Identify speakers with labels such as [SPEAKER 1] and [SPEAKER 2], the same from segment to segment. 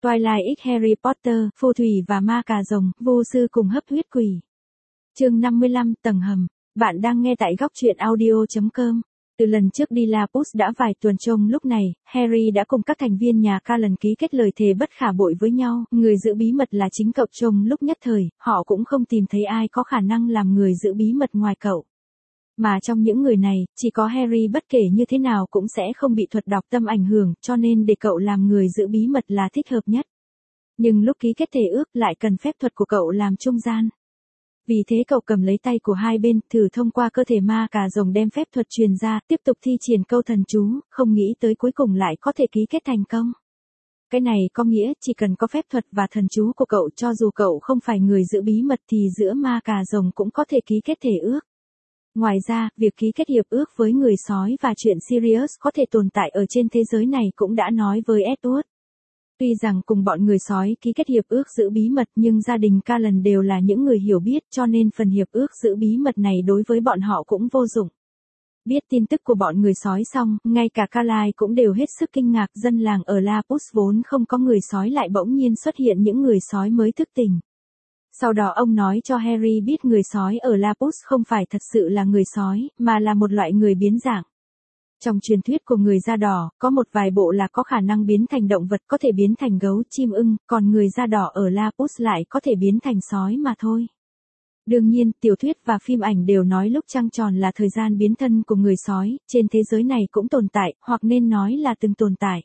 [SPEAKER 1] Twilight X Harry Potter, phù thủy và ma cà rồng, vô sư cùng hấp huyết quỷ. Chương 55, tầng hầm. Bạn đang nghe tại góc truyện audio.com. Từ lần trước đi Lapus đã vài tuần trông lúc này, Harry đã cùng các thành viên nhà Callan ký kết lời thề bất khả bội với nhau, người giữ bí mật là chính cậu trông lúc nhất thời, họ cũng không tìm thấy ai có khả năng làm người giữ bí mật ngoài cậu. Mà trong những người này, chỉ có Harry bất kể như thế nào cũng sẽ không bị thuật đọc tâm ảnh hưởng, cho nên để cậu làm người giữ bí mật là thích hợp nhất. Nhưng lúc ký kết thể ước lại cần phép thuật của cậu làm trung gian. Vì thế cậu cầm lấy tay của hai bên, thử thông qua cơ thể ma cà rồng đem phép thuật truyền ra, tiếp tục thi triển câu thần chú, không nghĩ tới cuối cùng lại có thể ký kết thành công. Cái này có nghĩa chỉ cần có phép thuật và thần chú của cậu, cho dù cậu không phải người giữ bí mật thì giữa ma cà rồng cũng có thể ký kết thể ước. Ngoài ra, việc ký kết hiệp ước với người sói và chuyện Sirius có thể tồn tại ở trên thế giới này cũng đã nói với Edward. Tuy rằng cùng bọn người sói ký kết hiệp ước giữ bí mật nhưng gia đình Callan đều là những người hiểu biết, cho nên phần hiệp ước giữ bí mật này đối với bọn họ cũng vô dụng. Biết tin tức của bọn người sói xong, ngay cả Carlisle cũng đều hết sức kinh ngạc, dân làng ở Lapus vốn không có người sói lại bỗng nhiên xuất hiện những người sói mới thức tỉnh. Sau đó ông nói cho Harry biết người sói ở Lapus không phải thật sự là người sói, mà là một loại người biến dạng. Trong truyền thuyết của người da đỏ, có một vài bộ lạc có khả năng biến thành động vật, có thể biến thành gấu, chim ưng, còn người da đỏ ở Lapus lại có thể biến thành sói mà thôi. Đương nhiên, tiểu thuyết và phim ảnh đều nói lúc trăng tròn là thời gian biến thân của người sói, trên thế giới này cũng tồn tại, hoặc nên nói là từng tồn tại.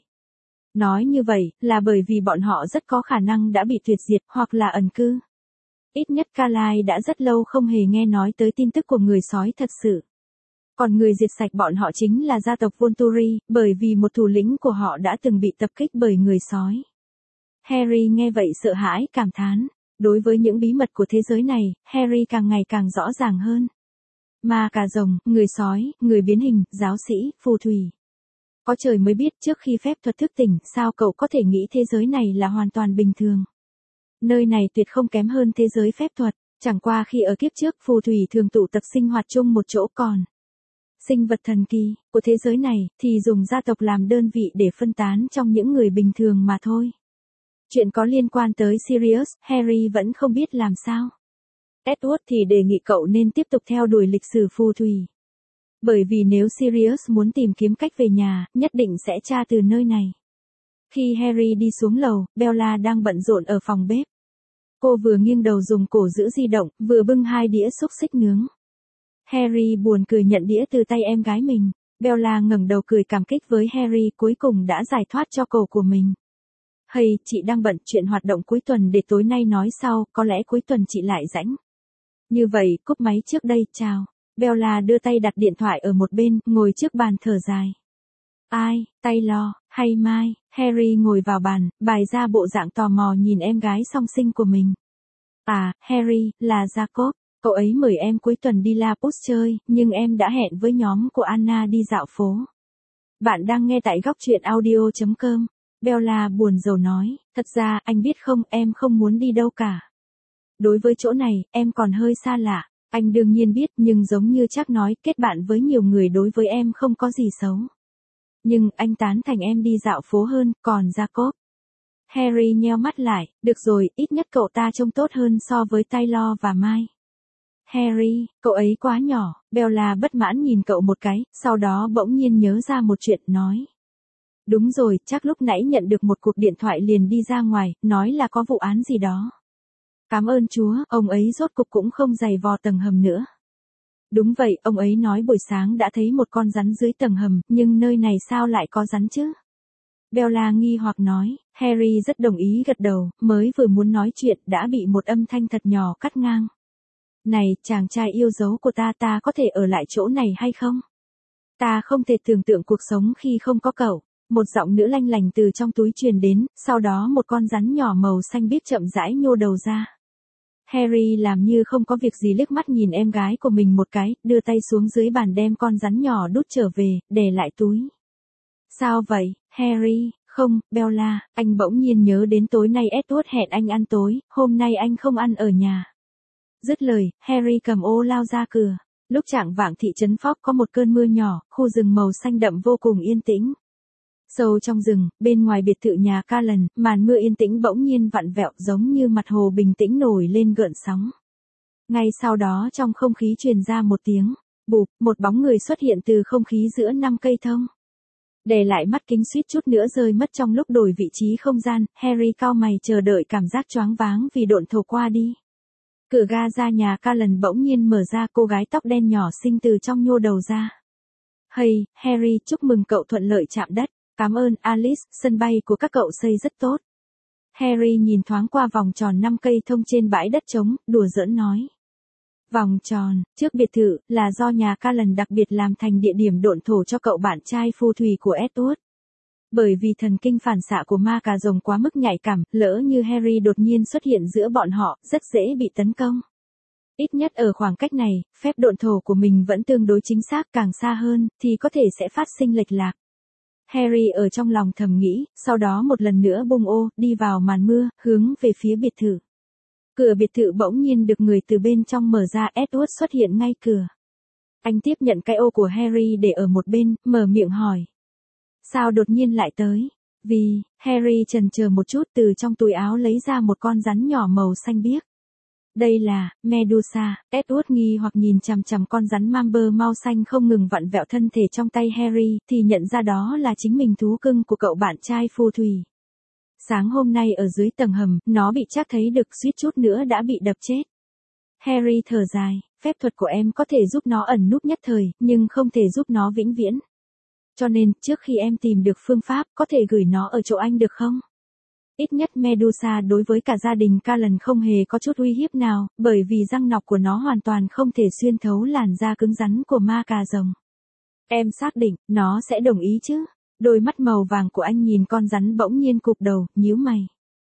[SPEAKER 1] Nói như vậy, là bởi vì bọn họ rất có khả năng đã bị tuyệt diệt, hoặc là ẩn cư. Ít nhất Carlisle đã rất lâu không hề nghe nói tới tin tức của người sói thật sự. Còn người diệt sạch bọn họ chính là gia tộc Volturi, bởi vì một thủ lĩnh của họ đã từng bị tập kích bởi người sói. Harry nghe vậy sợ hãi, cảm thán. Đối với những bí mật của thế giới này, Harry càng ngày càng rõ ràng hơn. Ma cà rồng, người sói, người biến hình, giáo sĩ, phù thủy. Có trời mới biết trước khi phép thuật thức tỉnh, sao cậu có thể nghĩ thế giới này là hoàn toàn bình thường. Nơi này tuyệt không kém hơn thế giới phép thuật, chẳng qua khi ở kiếp trước phù thủy thường tụ tập sinh hoạt chung một chỗ, còn sinh vật thần kỳ của thế giới này thì dùng gia tộc làm đơn vị để phân tán trong những người bình thường mà thôi. Chuyện có liên quan tới Sirius, Harry vẫn không biết làm sao. Edward thì đề nghị cậu nên tiếp tục theo đuổi lịch sử phù thủy. Bởi vì nếu Sirius muốn tìm kiếm cách về nhà, nhất định sẽ tra từ nơi này. Khi Harry đi xuống lầu, Bella đang bận rộn ở phòng bếp. Cô vừa nghiêng đầu dùng cổ giữ di động, vừa bưng hai đĩa xúc xích nướng. Harry buồn cười nhận đĩa từ tay em gái mình. Bella ngẩng đầu cười cảm kích với Harry, cuối cùng đã giải thoát cho cổ của mình. Hay, chị đang bận, chuyện hoạt động cuối tuần để tối nay nói sau, có lẽ cuối tuần chị lại rảnh. Như vậy, cúp máy trước đây, chào. Bella đưa tay đặt điện thoại ở một bên, ngồi trước bàn thở dài. Ai, Taylor, hay Mai? Harry ngồi vào bàn, bày ra bộ dạng tò mò nhìn em gái song sinh của mình. À, Harry, là Jacob. Cậu ấy mời em cuối tuần đi Lapus chơi, nhưng em đã hẹn với nhóm của Anna đi dạo phố. Bạn đang nghe tại góc truyện audio.com. Bella buồn rầu nói, thật ra, anh biết không, em không muốn đi đâu cả. Đối với chỗ này, em còn hơi xa lạ. Anh đương nhiên biết, nhưng giống như chắc nói, kết bạn với nhiều người đối với em không có gì xấu. Nhưng, anh tán thành em đi dạo phố hơn, còn Jacob. Harry nheo mắt lại, được rồi, ít nhất cậu ta trông tốt hơn so với Taylor và Mai. Harry, cậu ấy quá nhỏ. Bella bất mãn nhìn cậu một cái, sau đó bỗng nhiên nhớ ra một chuyện, nói. Đúng rồi, chắc lúc nãy nhận được một cuộc điện thoại liền đi ra ngoài, nói là có vụ án gì đó. Cảm ơn Chúa, ông ấy rốt cục cũng không giày vò tầng hầm nữa. Đúng vậy, ông ấy nói buổi sáng đã thấy một con rắn dưới tầng hầm, nhưng nơi này sao lại có rắn chứ? Bella nghi hoặc nói. Harry rất đồng ý gật đầu, mới vừa muốn nói chuyện đã bị một âm thanh thật nhỏ cắt ngang. Này, chàng trai yêu dấu của ta có thể ở lại chỗ này hay không? Ta không thể tưởng tượng cuộc sống khi không có cậu. Một giọng nữ lanh lành từ trong túi truyền đến, sau đó một con rắn nhỏ màu xanh biếc chậm rãi nhô đầu ra. Harry làm như không có việc gì liếc mắt nhìn em gái của mình một cái, đưa tay xuống dưới bàn đem con rắn nhỏ đút trở về, để lại túi. Sao vậy, Harry? Không, Bella, anh bỗng nhiên nhớ đến tối nay Edward hẹn anh ăn tối, hôm nay anh không ăn ở nhà. Dứt lời, Harry cầm ô lao ra cửa. Lúc chạng vạng thị trấn Fox có một cơn mưa nhỏ, khu rừng màu xanh đậm vô cùng yên tĩnh. Sâu trong rừng, bên ngoài biệt thự nhà Callan, màn mưa yên tĩnh bỗng nhiên vặn vẹo giống như mặt hồ bình tĩnh nổi lên gợn sóng. Ngay sau đó trong không khí truyền ra một tiếng bụp, một bóng người xuất hiện từ không khí giữa 5 cây thông. Để lại mắt kính suýt chút nữa rơi mất trong lúc đổi vị trí không gian, Harry cau mày chờ đợi cảm giác choáng váng vì độn thổ qua đi. Cửa ga ra nhà Callan bỗng nhiên mở ra, cô gái tóc đen nhỏ xinh từ trong nhô đầu ra. Hey, Harry, chúc mừng cậu thuận lợi chạm đất. Cảm ơn Alice, sân bay của các cậu xây rất tốt. Harry nhìn thoáng qua vòng tròn 5 cây thông trên bãi đất trống, đùa giỡn nói. Vòng tròn, trước biệt thự, là do nhà Callan đặc biệt làm thành địa điểm độn thổ cho cậu bạn trai phù thủy của Edward. Bởi vì thần kinh phản xạ của ma cà rồng quá mức nhạy cảm, lỡ như Harry đột nhiên xuất hiện giữa bọn họ, rất dễ bị tấn công. Ít nhất ở khoảng cách này, phép độn thổ của mình vẫn tương đối chính xác, càng xa hơn, thì có thể sẽ phát sinh lệch lạc. Harry ở trong lòng thầm nghĩ, sau đó một lần nữa bung ô, đi vào màn mưa, hướng về phía biệt thự. Cửa biệt thự bỗng nhiên được người từ bên trong mở ra, Edward xuất hiện ngay cửa. Anh tiếp nhận cái ô của Harry để ở một bên, mở miệng hỏi. Sao đột nhiên lại tới? Vì, Harry chần chờ một chút, từ trong túi áo lấy ra một con rắn nhỏ màu xanh biếc. Đây là Medusa. Edward nghi hoặc nhìn chằm chằm con rắn Mamber mau xanh không ngừng vặn vẹo thân thể trong tay Harry, thì nhận ra đó là chính mình thú cưng của cậu bạn trai phù thủy. Sáng hôm nay ở dưới tầng hầm, nó bị Trác thấy được, suýt chút nữa đã bị đập chết. Harry thở dài, phép thuật của em có thể giúp nó ẩn núp nhất thời, nhưng không thể giúp nó vĩnh viễn. Cho nên, trước khi em tìm được phương pháp, có thể gửi nó ở chỗ anh được không? Ít nhất Medusa đối với cả gia đình Callan không hề có chút uy hiếp nào, bởi vì răng nọc của nó hoàn toàn không thể xuyên thấu làn da cứng rắn của ma cà rồng. Em xác định, nó sẽ đồng ý chứ? Đôi mắt màu vàng của anh nhìn con rắn bỗng nhiên cụp đầu, nhíu mày.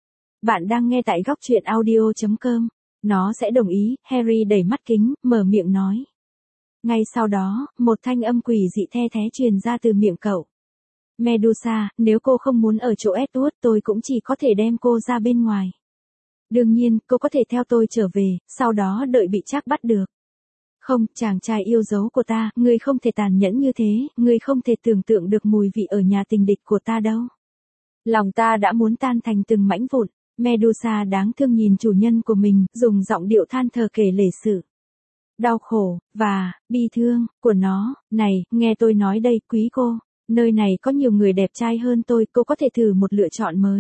[SPEAKER 1] Bạn đang nghe tại góc truyện audio.com. Nó sẽ đồng ý, Harry đẩy mắt kính, mở miệng nói. Ngay sau đó, một thanh âm quỷ dị the thé truyền ra từ miệng cậu. Medusa, nếu cô không muốn ở chỗ Edward, tôi cũng chỉ có thể đem cô ra bên ngoài. Đương nhiên, cô có thể theo tôi trở về, sau đó đợi bị Trác bắt được. Không, chàng trai yêu dấu của ta, ngươi không thể tàn nhẫn như thế, ngươi không thể tưởng tượng được mùi vị ở nhà tình địch của ta đâu. Lòng ta đã muốn tan thành từng mảnh vụn. Medusa đáng thương nhìn chủ nhân của mình, dùng giọng điệu than thở kể lể sự đau khổ, và bi thương, của nó. Này, nghe tôi nói đây, quý cô. Nơi này có nhiều người đẹp trai hơn tôi, cô có thể thử một lựa chọn mới.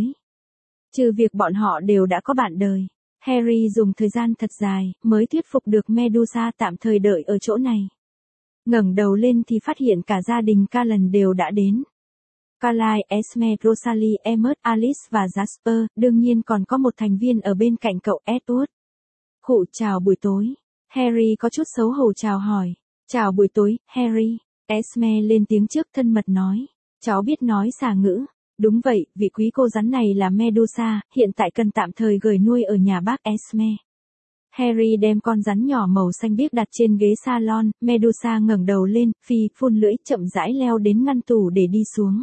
[SPEAKER 1] Trừ việc bọn họ đều đã có bạn đời. Harry dùng thời gian thật dài, mới thuyết phục được Medusa tạm thời đợi ở chỗ này. Ngẩng đầu lên thì phát hiện cả gia đình Callan đều đã đến. Carlisle, Esme, Rosalie, Emmet, Alice và Jasper, đương nhiên còn có một thành viên ở bên cạnh cậu Edward. Khụ chào buổi tối. Harry có chút xấu hổ chào hỏi. Chào buổi tối, Harry. Esme lên tiếng trước thân mật nói. Cháu biết nói xà ngữ. Đúng vậy, vị quý cô rắn này là Medusa, hiện tại cần tạm thời gửi nuôi ở nhà bác Esme. Harry đem con rắn nhỏ màu xanh biếc đặt trên ghế salon, Medusa ngẩng đầu lên, phun lưỡi, chậm rãi leo đến ngăn tủ để đi xuống.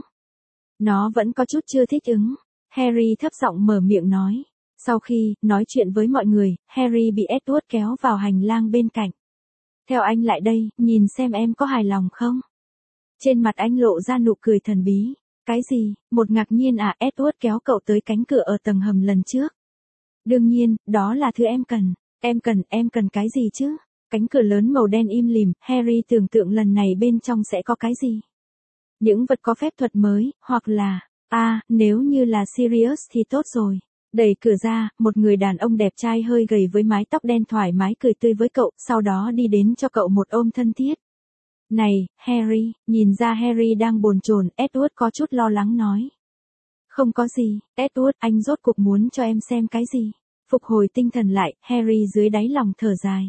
[SPEAKER 1] Nó vẫn có chút chưa thích ứng. Harry thấp giọng mở miệng nói. Sau khi nói chuyện với mọi người, Harry bị Edward kéo vào hành lang bên cạnh. Theo anh lại đây, nhìn xem em có hài lòng không? Trên mặt anh lộ ra nụ cười thần bí. Cái gì? Một ngạc nhiên à? Edward kéo cậu tới cánh cửa ở tầng hầm lần trước. Đương nhiên, đó là thứ em cần. Em cần cái gì chứ? Cánh cửa lớn màu đen im lìm, Harry tưởng tượng lần này bên trong sẽ có cái gì? Những vật có phép thuật mới, hoặc là, nếu như là Sirius thì tốt rồi. Đẩy cửa ra, một người đàn ông đẹp trai hơi gầy với mái tóc đen thoải mái cười tươi với cậu, sau đó đi đến cho cậu một ôm thân thiết. Này, Harry, nhìn ra Harry đang bồn chồn, Edward có chút lo lắng nói. Không có gì, Edward, anh rốt cuộc muốn cho em xem cái gì? Phục hồi tinh thần lại, Harry dưới đáy lòng thở dài.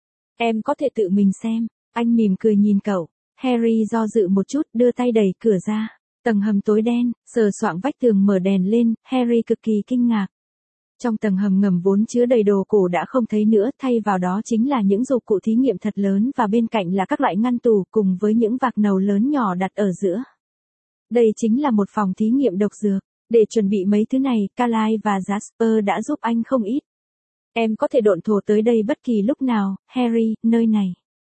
[SPEAKER 1] Em có thể tự mình xem, anh mỉm cười nhìn cậu. Harry do dự một chút, đưa tay đẩy cửa ra. Tầng hầm tối đen, sờ soạng vách tường mở đèn lên, Harry cực kỳ kinh ngạc. Trong tầng hầm ngầm vốn chứa đầy đồ cổ đã không thấy nữa, thay vào đó chính là những dụng cụ thí nghiệm thật lớn và bên cạnh là các loại ngăn tủ cùng với những vạc nầu lớn nhỏ đặt ở giữa. Đây chính là một phòng thí nghiệm độc dược. Để chuẩn bị mấy thứ này, Carlisle và Jasper đã giúp anh không ít. Em có thể độn thổ tới đây bất kỳ lúc nào, Harry, nơi này.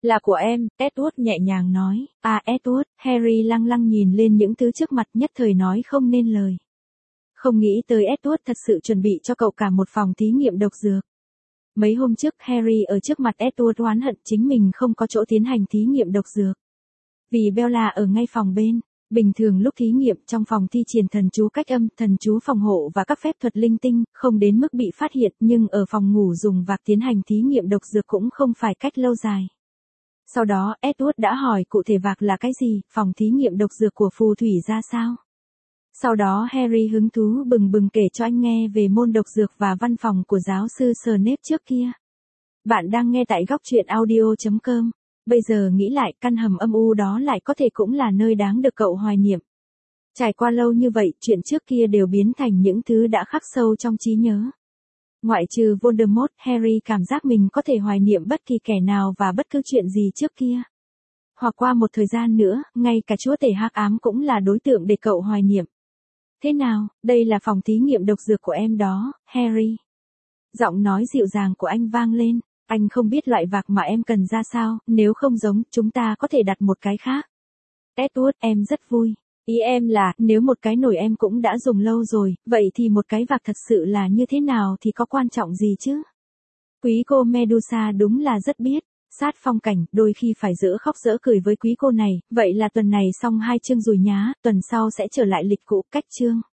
[SPEAKER 1] Là của em, Edward nhẹ nhàng nói. À Edward, Harry lăng lăng nhìn lên những thứ trước mặt nhất thời nói không nên lời. Không nghĩ tới Edward thật sự chuẩn bị cho cậu cả một phòng thí nghiệm độc dược. Mấy hôm trước Harry ở trước mặt Edward oán hận chính mình không có chỗ tiến hành thí nghiệm độc dược. Vì Bella ở ngay phòng bên, bình thường lúc thí nghiệm trong phòng thi triển thần chú cách âm, thần chú phòng hộ và các phép thuật linh tinh, không đến mức bị phát hiện, nhưng ở phòng ngủ dùng vạc tiến hành thí nghiệm độc dược cũng không phải cách lâu dài. Sau đó Edward đã hỏi cụ thể vạc là cái gì, phòng thí nghiệm độc dược của phù thủy ra sao. Sau đó Harry hứng thú bừng bừng kể cho anh nghe về môn độc dược và văn phòng của giáo sư Snape trước kia. Bạn đang nghe tại góc truyện audio.com. Bây giờ nghĩ lại căn hầm âm u đó lại có thể cũng là nơi đáng được cậu hoài niệm. Trải qua lâu như vậy, chuyện trước kia đều biến thành những thứ đã khắc sâu trong trí nhớ. Ngoại trừ Voldemort, Harry cảm giác mình có thể hoài niệm bất kỳ kẻ nào và bất cứ chuyện gì trước kia. Hoặc qua một thời gian nữa, ngay cả chúa tể hắc ám cũng là đối tượng để cậu hoài niệm. Thế nào, đây là phòng thí nghiệm độc dược của em đó, Harry. Giọng nói dịu dàng của anh vang lên. Anh không biết loại vạc mà em cần ra sao, nếu không giống, chúng ta có thể đặt một cái khác. Edward, em rất vui. Ý em là, nếu một cái nồi em cũng đã dùng lâu rồi, vậy thì một cái vạc thật sự là như thế nào thì có quan trọng gì chứ? Quý cô Medusa đúng là rất biết. Sát phong cảnh, đôi khi phải dỡ khóc dỡ cười với quý cô này, vậy là tuần này xong 2 chương rồi nhá, tuần sau sẽ trở lại lịch cũ cách chương.